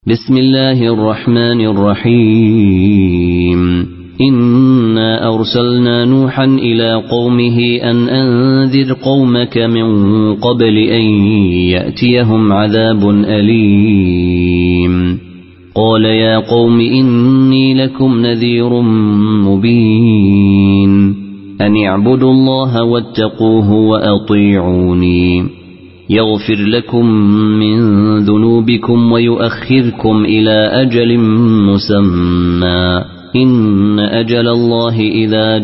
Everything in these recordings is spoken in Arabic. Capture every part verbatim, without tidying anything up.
بسم الله الرحمن الرحيم إنا أرسلنا نوحا إلى قومه أن أنذر قومك من قبل أن يأتيهم عذاب أليم قال يا قوم إني لكم نذير مبين أن اعبدوا الله واتقوه وأطيعوني يغفر لكم من ذنوبكم ويؤخركم إلى أجل مسمى إن أجل الله إذا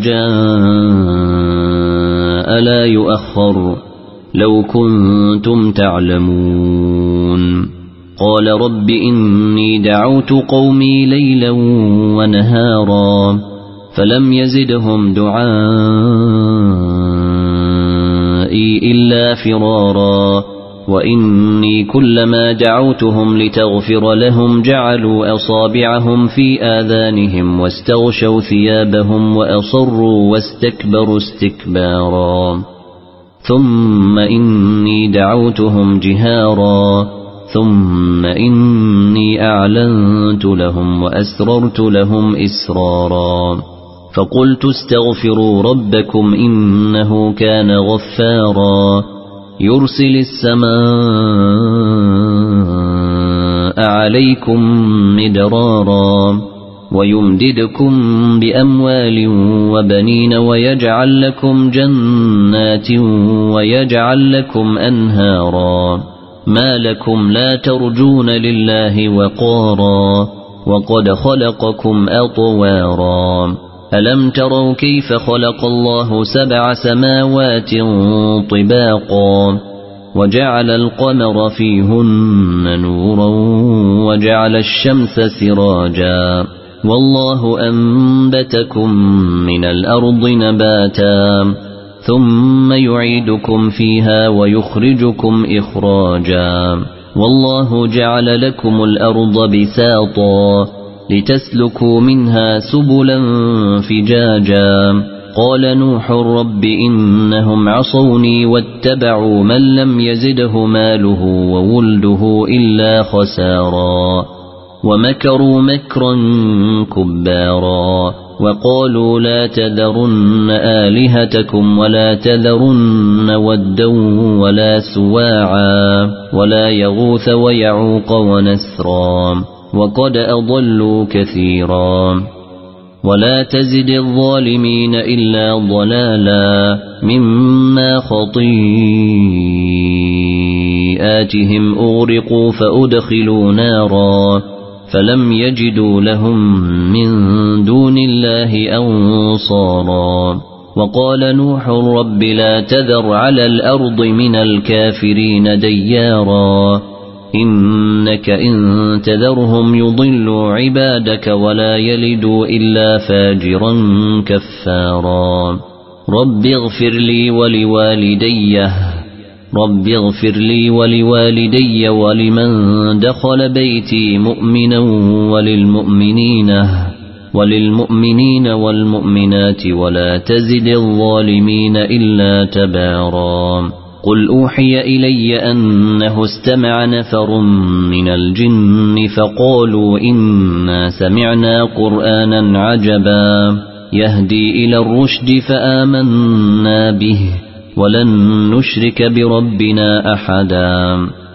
جاء لا يؤخر لو كنتم تعلمون قال رب إني دعوت قومي ليلا ونهارا فلم يزدهم دعائي إلا فرارا وإني كلما دعوتهم لتغفر لهم جعلوا أصابعهم في آذانهم واستغشوا ثيابهم وأصروا واستكبروا استكبارا ثم إني دعوتهم جهارا ثم إني أعلنت لهم وأسررت لهم إسرارا فقلت استغفروا ربكم إنه كان غفارا يرسل السماء عليكم مدرارا ويمددكم بأموال وبنين ويجعل لكم جنات ويجعل لكم أنهارا ما لكم لا ترجون لله وقارا وقد خلقكم أطوارا ألم تروا كيف خلق الله سبع سماوات طباقا وجعل القمر فيهن نورا وجعل الشمس سراجا والله أنبتكم من الأرض نباتا ثم يعيدكم فيها ويخرجكم إخراجا والله جعل لكم الأرض بساطا لتسلكوا منها سبلا فجاجا قال نوح رب إنهم عصوني واتبعوا من لم يزده ماله وولده إلا خسارا ومكروا مكرا كبارا وقالوا لا تذرن آلهتكم ولا تذرن ودا ولا سواعا ولا يغوث ويعوق ونسرا وقد أضلوا كثيرا ولا تزد الظالمين إلا ضلالا مما خطيئاتهم أغرقوا فأدخلوا نارا فلم يجدوا لهم من دون الله أنصارا وقال نوح رب لا تذر على الأرض من الكافرين ديارا إنك إن تذرهم يضلوا عبادك ولا يلدوا إلا فاجرا كفارا رب اغفر لي ولوالدي رب اغفر لي ولوالدي ولمن دخل بيتي مؤمنا وللمؤمنين وللمؤمنين والمؤمنات ولا تزد الظالمين إلا تبارا قل أوحي إلي أنه استمع نفر من الجن فقالوا إنا سمعنا قرآنا عجبا يهدي إلى الرشد فآمنا به ولن نشرك بربنا أحدا